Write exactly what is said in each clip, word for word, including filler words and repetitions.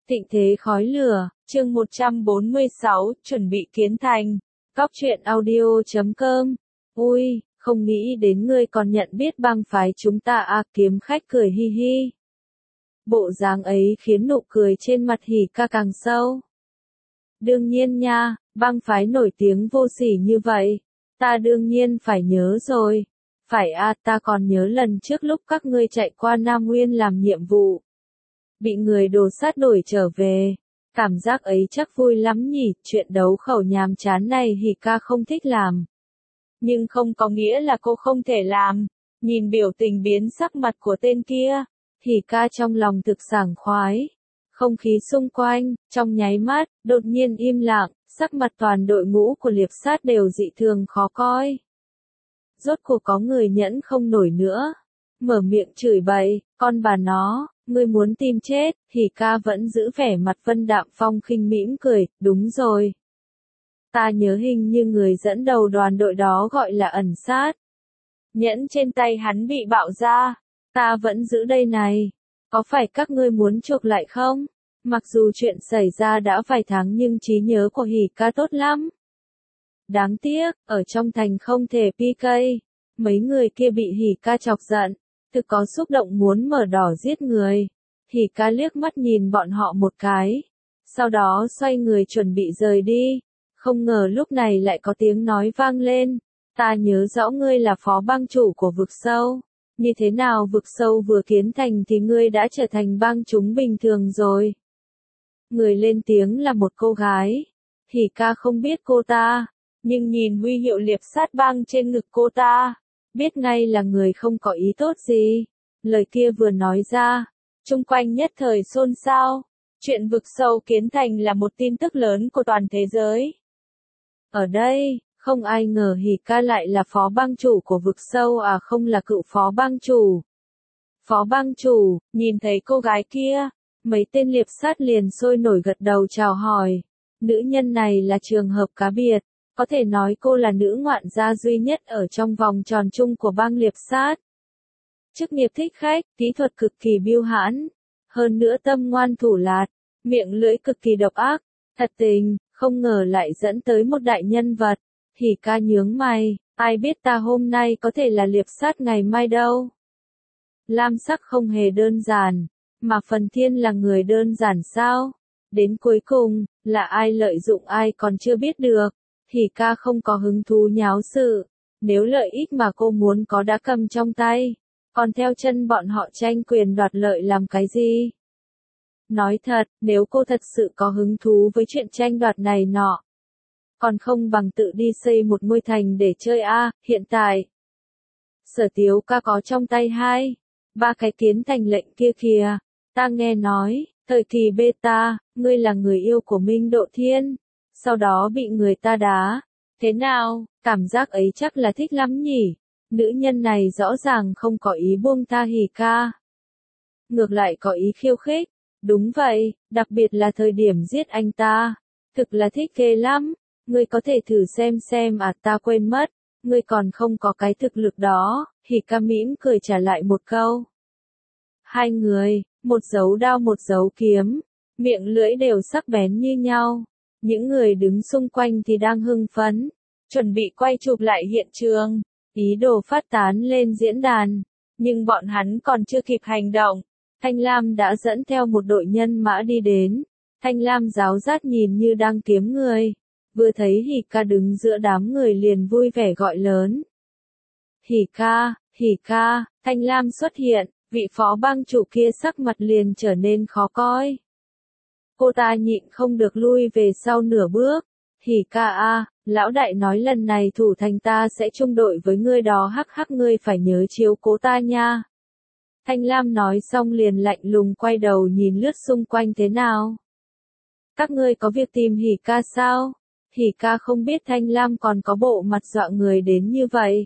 Thịnh thế khói lửa, chương một trăm bốn mươi sáu, chuẩn bị kiến thành. Cóc truyện audio chấm com. Ui, không nghĩ đến ngươi còn nhận biết bang phái chúng ta à, kiếm khách cười hi hi. Bộ dáng ấy khiến nụ cười trên mặt Hỉ Ca càng sâu. Đương nhiên nha, bang phái nổi tiếng vô sỉ như vậy, ta đương nhiên phải nhớ rồi. Phải à, ta còn nhớ lần trước lúc các ngươi chạy qua Nam Nguyên làm nhiệm vụ, bị người đồ sát đuổi trở về. Cảm giác ấy chắc vui lắm nhỉ, chuyện đấu khẩu nhàm chán này Hỉ Ca không thích làm. Nhưng không có nghĩa là cô không thể làm. Nhìn biểu tình biến sắc mặt của tên kia, Hỉ Ca trong lòng thực sảng khoái. Không khí xung quanh, trong nháy mắt, đột nhiên im lặng, sắc mặt toàn đội ngũ của liệp sát đều dị thường khó coi. Rốt cuộc có người nhẫn không nổi nữa. Mở miệng chửi bậy, con bà nó, ngươi muốn tìm chết. Hỉ Ca vẫn giữ vẻ mặt vân đạm phong khinh mỉm cười, đúng rồi. Ta nhớ hình như người dẫn đầu đoàn đội đó gọi là ẩn sát. Nhẫn trên tay hắn bị bạo ra, ta vẫn giữ đây này. Có phải các ngươi muốn chuộc lại không? Mặc dù chuyện xảy ra đã vài tháng nhưng trí nhớ của Hỉ Ca tốt lắm. Đáng tiếc, ở trong thành không thể pê ca. Mấy người kia bị Hỉ Ca chọc giận, thực có xúc động muốn mở đỏ giết người. Hỉ Ca liếc mắt nhìn bọn họ một cái, sau đó xoay người chuẩn bị rời đi. Không ngờ lúc này lại có tiếng nói vang lên. Ta nhớ rõ ngươi là phó bang chủ của vực sâu. Như thế nào vực sâu vừa kiến thành thì ngươi đã trở thành bang chúng bình thường rồi. Người lên tiếng là một cô gái. Hỉ Ca không biết cô ta, nhưng nhìn huy hiệu liệp sát bang trên ngực cô ta, biết ngay là người không có ý tốt gì. Lời kia vừa nói ra, chung quanh nhất thời xôn xao. Chuyện vực sâu kiến thành là một tin tức lớn của toàn thế giới. Ở đây, không ai ngờ Hỉ Ca lại là phó bang chủ của vực sâu à, không là cựu phó bang chủ. Phó bang chủ, nhìn thấy cô gái kia, mấy tên liệp sát liền sôi nổi gật đầu chào hỏi. Nữ nhân này là trường hợp cá biệt, có thể nói cô là nữ ngoạn gia duy nhất ở trong vòng tròn chung của bang liệp sát. Chức nghiệp thích khách, kỹ thuật cực kỳ biêu hãn, hơn nữa tâm ngoan thủ lạt, miệng lưỡi cực kỳ độc ác, thật tình, không ngờ lại dẫn tới một đại nhân vật. Hỉ Ca nhướng mày, ai biết ta hôm nay có thể là liệp sát ngày mai đâu. Lam Sắc không hề đơn giản, mà Phần Thiên là người đơn giản sao? Đến cuối cùng, là ai lợi dụng ai còn chưa biết được. Hỉ Ca không có hứng thú nháo sự, nếu lợi ích mà cô muốn có đã cầm trong tay, còn theo chân bọn họ tranh quyền đoạt lợi làm cái gì? Nói thật, nếu cô thật sự có hứng thú với chuyện tranh đoạt này nọ, còn không bằng tự đi xây một ngôi thành để chơi a. À, hiện tại, Sở Tiếu Ca có trong tay hai, ba cái kiến thành lệnh kia kìa. Ta nghe nói, thời kỳ beta, ngươi là người yêu của Minh Độ Thiên, sau đó bị người ta đá. Thế nào, cảm giác ấy chắc là thích lắm nhỉ? Nữ nhân này rõ ràng không có ý buông tha Hỉ Ca, ngược lại có ý khiêu khích. Đúng vậy, đặc biệt là thời điểm giết anh ta, thực là thích ghê lắm. Ngươi có thể thử xem xem à, ta quên mất, ngươi còn không có cái thực lực đó. Hỉ Ca mỉm cười trả lại một câu. Hai người, một dấu đao một dấu kiếm, miệng lưỡi đều sắc bén như nhau. Những người đứng xung quanh thì đang hưng phấn, chuẩn bị quay chụp lại hiện trường, ý đồ phát tán lên diễn đàn. Nhưng bọn hắn còn chưa kịp hành động, Thanh Lam đã dẫn theo một đội nhân mã đi đến. Thanh Lam giáo giác nhìn như đang kiếm người, vừa thấy Hỉ Ca đứng giữa đám người liền vui vẻ gọi lớn. Hỉ Ca, Hỉ Ca. Thanh Lam xuất hiện, vị phó bang chủ kia sắc mặt liền trở nên khó coi. Cô ta nhịn không được lui về sau nửa bước. Hỉ Ca a, lão đại nói lần này thủ thành ta sẽ chung đội với ngươi đó, hắc hắc, ngươi phải nhớ chiếu cố ta nha. Thanh Lam nói xong liền lạnh lùng quay đầu nhìn lướt xung quanh thế nào. Các ngươi có việc tìm Hỉ Ca sao? Hỉ Ca không biết Thanh Lam còn có bộ mặt dọa người đến như vậy.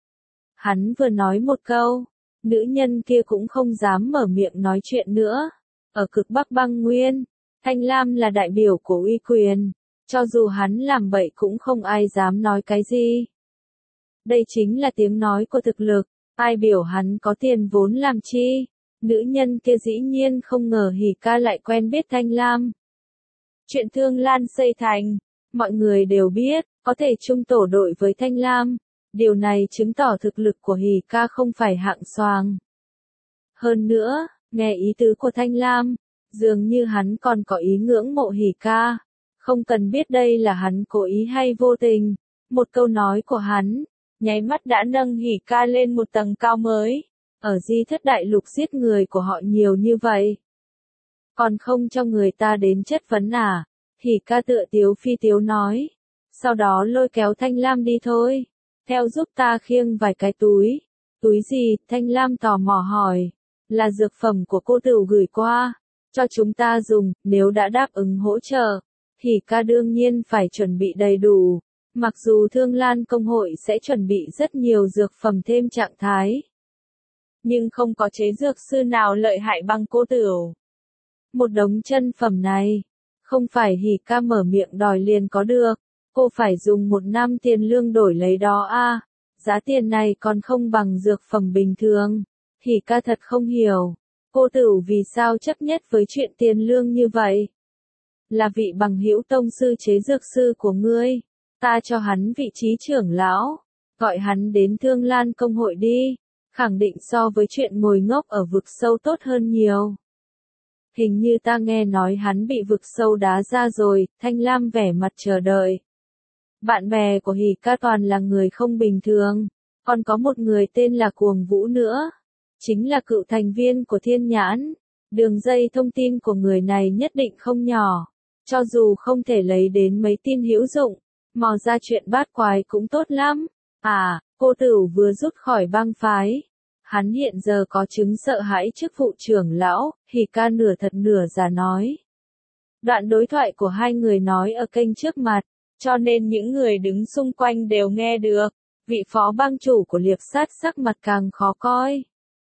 Hắn vừa nói một câu, nữ nhân kia cũng không dám mở miệng nói chuyện nữa. Ở cực Bắc băng nguyên, Thanh Lam là đại biểu của uy quyền, cho dù hắn làm bậy cũng không ai dám nói cái gì. Đây chính là tiếng nói của thực lực, ai biểu hắn có tiền vốn làm chi. Nữ nhân kia dĩ nhiên không ngờ Hỉ ca lại quen biết Thanh Lam. Chuyện Thương Lan xây thành, mọi người đều biết, có thể chung tổ đội với Thanh Lam. Điều này chứng tỏ thực lực của Hỉ ca không phải hạng xoàng. Hơn nữa, nghe ý tứ của Thanh Lam, dường như hắn còn có ý ngưỡng mộ Hỉ ca. Không cần biết đây là hắn cố ý hay vô tình, một câu nói của hắn, nháy mắt đã nâng Hỉ ca lên một tầng cao mới. Ở Di Thất Đại Lục giết người của họ nhiều như vậy, còn không cho người ta đến chất vấn à? Hỉ ca tựa tiếu phi tiếu nói. Sau đó lôi kéo Thanh Lam đi thôi. Theo giúp ta khiêng vài cái túi. Túi gì? Thanh Lam tò mò hỏi. Là dược phẩm của cô Tửu gửi qua, cho chúng ta dùng, nếu đã đáp ứng hỗ trợ. Hỉ ca đương nhiên phải chuẩn bị đầy đủ. Mặc dù Thương Lan Công hội sẽ chuẩn bị rất nhiều dược phẩm thêm trạng thái, nhưng không có chế dược sư nào lợi hại bằng cô Tửu. Một đống chân phẩm này, không phải Hỉ ca mở miệng đòi liền có được, cô phải dùng một năm tiền lương đổi lấy đó a. Giá tiền này còn không bằng dược phẩm bình thường. Hỉ ca thật không hiểu, cô Tửu vì sao chấp nhất với chuyện tiền lương như vậy. Là vị bằng hữu tông sư chế dược sư của ngươi, ta cho hắn vị trí trưởng lão, gọi hắn đến Thương Lan Công hội đi, khẳng định so với chuyện ngồi ngốc ở vực sâu tốt hơn nhiều. Hình như ta nghe nói hắn bị vực sâu đá ra rồi. Thanh Lam vẻ mặt chờ đợi. Bạn bè của Hỉ ca toàn là người không bình thường, còn có một người tên là Cuồng Vũ nữa, chính là cựu thành viên của Thiên Nhãn. Đường dây thông tin của người này nhất định không nhỏ, cho dù không thể lấy đến mấy tin hữu dụng, mò ra chuyện bát quái cũng tốt lắm. À, cô Tửu vừa rút khỏi bang phái. Hắn hiện giờ có chứng sợ hãi chức vụ trưởng lão. Hỉ ca nửa thật nửa giả nói. Đoạn đối thoại của hai người nói ở kênh trước mặt, cho nên những người đứng xung quanh đều nghe được. Vị phó bang chủ của Liệp Sát sắc mặt càng khó coi.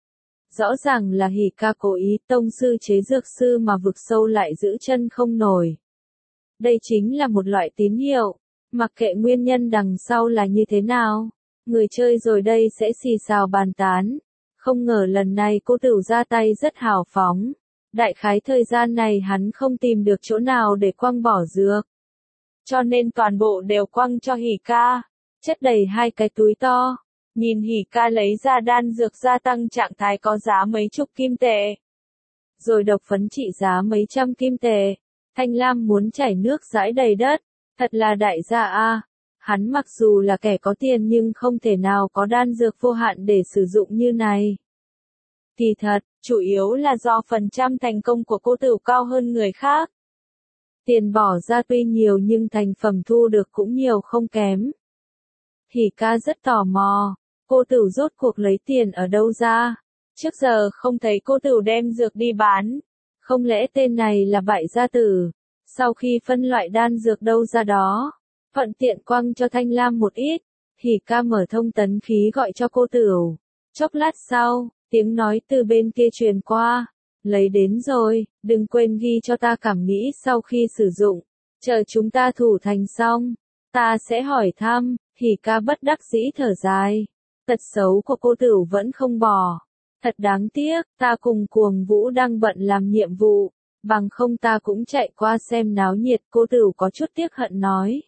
Rõ ràng là Hỉ ca cố ý, tông sư chế dược sư mà vực sâu lại giữ chân không nổi. Đây chính là một loại tín hiệu, mặc kệ nguyên nhân đằng sau là như thế nào, người chơi rồi đây sẽ xì xào bàn tán. Không ngờ lần này cô Tửu ra tay rất hào phóng. Đại khái thời gian này hắn không tìm được chỗ nào để quăng bỏ dược, cho nên toàn bộ đều quăng cho Hỉ ca, chất đầy hai cái túi to. Nhìn Hỉ ca lấy ra đan dược gia tăng trạng thái có giá mấy chục kim tệ, rồi độc phấn trị giá mấy trăm kim tệ. Thanh Lam muốn chảy nước dãi đầy đất, thật là đại gia a. Hắn mặc dù là kẻ có tiền nhưng không thể nào có đan dược vô hạn để sử dụng như này. Kỳ thật, chủ yếu là do phần trăm thành công của cô Tửu cao hơn người khác. Tiền bỏ ra tuy nhiều nhưng thành phẩm thu được cũng nhiều không kém. Hỉ ca rất tò mò, cô Tửu rốt cuộc lấy tiền ở đâu ra? Trước giờ không thấy cô Tửu đem dược đi bán. Không lẽ tên này là bại gia tử? Sau khi phân loại đan dược đâu ra đó, thuận tiện quăng cho Thanh Lam một ít. Hỉ ca mở thông tấn khí gọi cho cô Tửu. Chốc lát sau, tiếng nói từ bên kia truyền qua. Lấy đến rồi, đừng quên ghi cho ta cảm nghĩ sau khi sử dụng. Chờ chúng ta thủ thành xong, ta sẽ hỏi thăm. Hỉ ca bất đắc dĩ thở dài. Tật xấu của cô Tửu vẫn không bỏ. Thật đáng tiếc, ta cùng Cuồng Vũ đang bận làm nhiệm vụ, bằng không ta cũng chạy qua xem náo nhiệt. Cô Tửu có chút tiếc hận nói.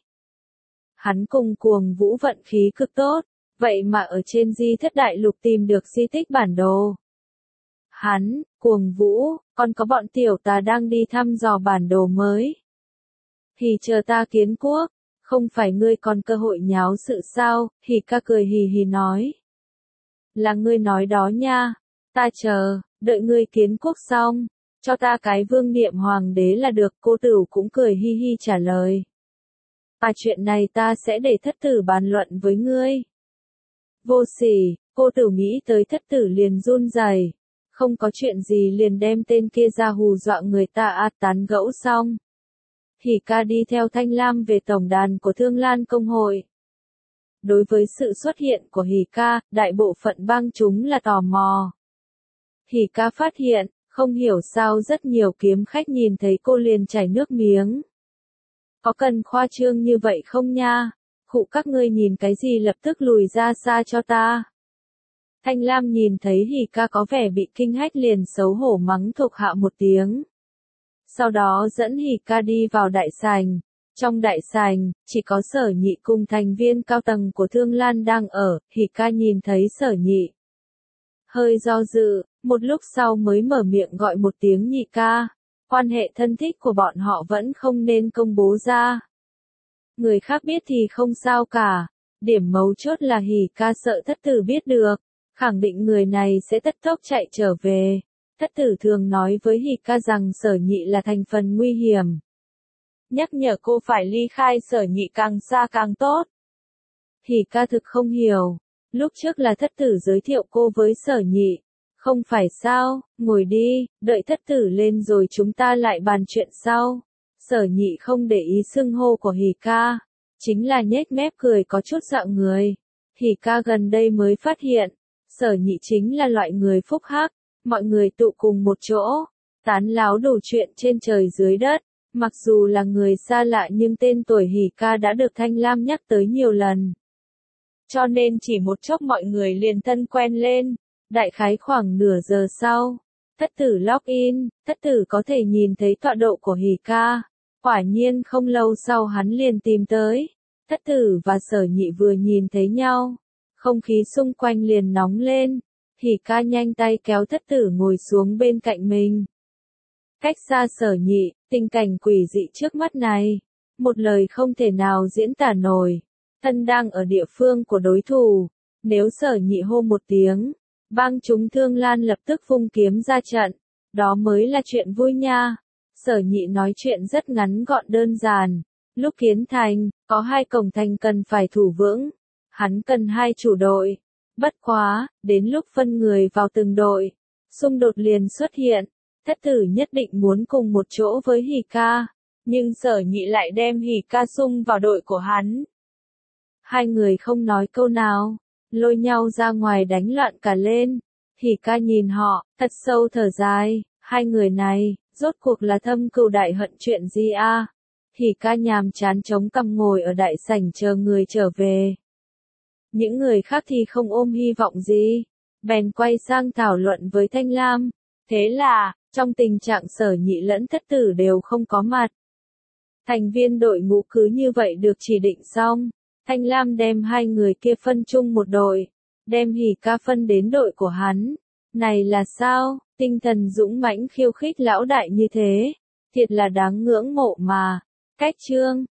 Hắn cùng Cuồng Vũ vận khí cực tốt, vậy mà ở trên Di Thất Đại Lục tìm được di tích bản đồ. Hắn, Cuồng Vũ, còn có bọn tiểu tà đang đi thăm dò bản đồ mới. Thì chờ ta kiến quốc, không phải ngươi còn cơ hội nháo sự sao? Hỉ ca cười hì hì nói. Là ngươi nói đó nha, ta chờ, đợi ngươi kiến quốc xong, cho ta cái vương niệm hoàng đế là được. Cô Tửu cũng cười hi hi trả lời. À, chuyện này ta sẽ để thất tử bàn luận với ngươi. Vô sỉ, cô Tửu nghĩ tới thất tử liền run rẩy. Không có chuyện gì liền đem tên kia ra hù dọa người ta. À, tán gẫu xong, Hỉ ca đi theo Thanh Lam về tổng đàn của Thương Lan Công hội. Đối với sự xuất hiện của Hỉ ca, đại bộ phận bang chúng là tò mò. Hỉ ca phát hiện, không hiểu sao rất nhiều kiếm khách nhìn thấy cô liền chảy nước miếng. Có cần khoa trương như vậy không nha? Khụ, các ngươi nhìn cái gì lập tức lùi ra xa cho ta. Thanh Lam nhìn thấy Hỉ ca có vẻ bị kinh hách liền xấu hổ mắng thuộc hạ một tiếng. Sau đó dẫn Hỉ ca đi vào đại sảnh. Trong đại sảnh, chỉ có Sở Nhị cùng thành viên cao tầng của Thương Lan đang ở, Hỉ ca nhìn thấy Sở Nhị. Hơi do dự, một lúc sau mới mở miệng gọi một tiếng Nhị ca. Quan hệ thân thích của bọn họ vẫn không nên công bố ra. Người khác biết thì không sao cả. Điểm mấu chốt là Hỉ ca sợ thất tử biết được. Khẳng định người này sẽ tất tốc chạy trở về. Thất tử thường nói với Hỉ ca rằng Sở Nhị là thành phần nguy hiểm. Nhắc nhở cô phải ly khai Sở Nhị càng xa càng tốt. Hỉ ca thực không hiểu. Lúc trước là thất tử giới thiệu cô với Sở Nhị. Không phải sao, ngồi đi, đợi thất tử lên rồi chúng ta lại bàn chuyện sau. Sở Nhị không để ý xưng hô của Hỉ ca. Chính là nhếch mép cười có chút dọa người. Hỉ ca gần đây mới phát hiện. Sở Nhị chính là loại người phúc hắc. Mọi người tụ cùng một chỗ. Tán láo đủ chuyện trên trời dưới đất. Mặc dù là người xa lạ nhưng tên tuổi Hỉ ca đã được Thanh Lam nhắc tới nhiều lần. Cho nên chỉ một chốc mọi người liền thân quen lên. Đại khái khoảng nửa giờ sau, thất tử login, thất tử có thể nhìn thấy tọa độ của Hỉ ca. Quả nhiên không lâu sau hắn liền tìm tới. Thất tử và Sở Nhị vừa nhìn thấy nhau. Không khí xung quanh liền nóng lên. Hỉ ca nhanh tay kéo thất tử ngồi xuống bên cạnh mình. Cách xa Sở Nhị, tình cảnh quỷ dị trước mắt này. Một lời không thể nào diễn tả nổi. Thân đang ở địa phương của đối thủ. Nếu Sở Nhị hô một tiếng, bang chúng Thương Lan lập tức vung kiếm ra trận. Đó mới là chuyện vui nha. Sở Nhị nói chuyện rất ngắn gọn đơn giản. Lúc kiến thành, có hai cổng thành cần phải thủ vững. Hắn cần hai chủ đội. Bất quá, đến lúc phân người vào từng đội, xung đột liền xuất hiện. Thất tử nhất định muốn cùng một chỗ với Hỉ ca. Nhưng Sở Nhị lại đem Hỉ ca xung vào đội của hắn. Hai người không nói câu nào. Lôi nhau ra ngoài đánh loạn cả lên. Hỉ ca nhìn họ, thật sâu thở dài. Hai người này, rốt cuộc là thâm cừu đại hận chuyện gì a? Hỉ ca nhàm chán chống cằm ngồi ở đại sảnh chờ người trở về. Những người khác thì không ôm hy vọng gì. Bèn quay sang thảo luận với Thanh Lam. Thế là, trong tình trạng Sở Nhị lẫn thất tử đều không có mặt. Thành viên đội ngũ cứ như vậy được chỉ định xong. Thanh Lam đem hai người kia phân chung một đội. Đem Hỉ ca phân đến đội của hắn. Này là sao, tinh thần dũng mãnh khiêu khích lão đại như thế. Thiệt là đáng ngưỡng mộ mà. Cách chương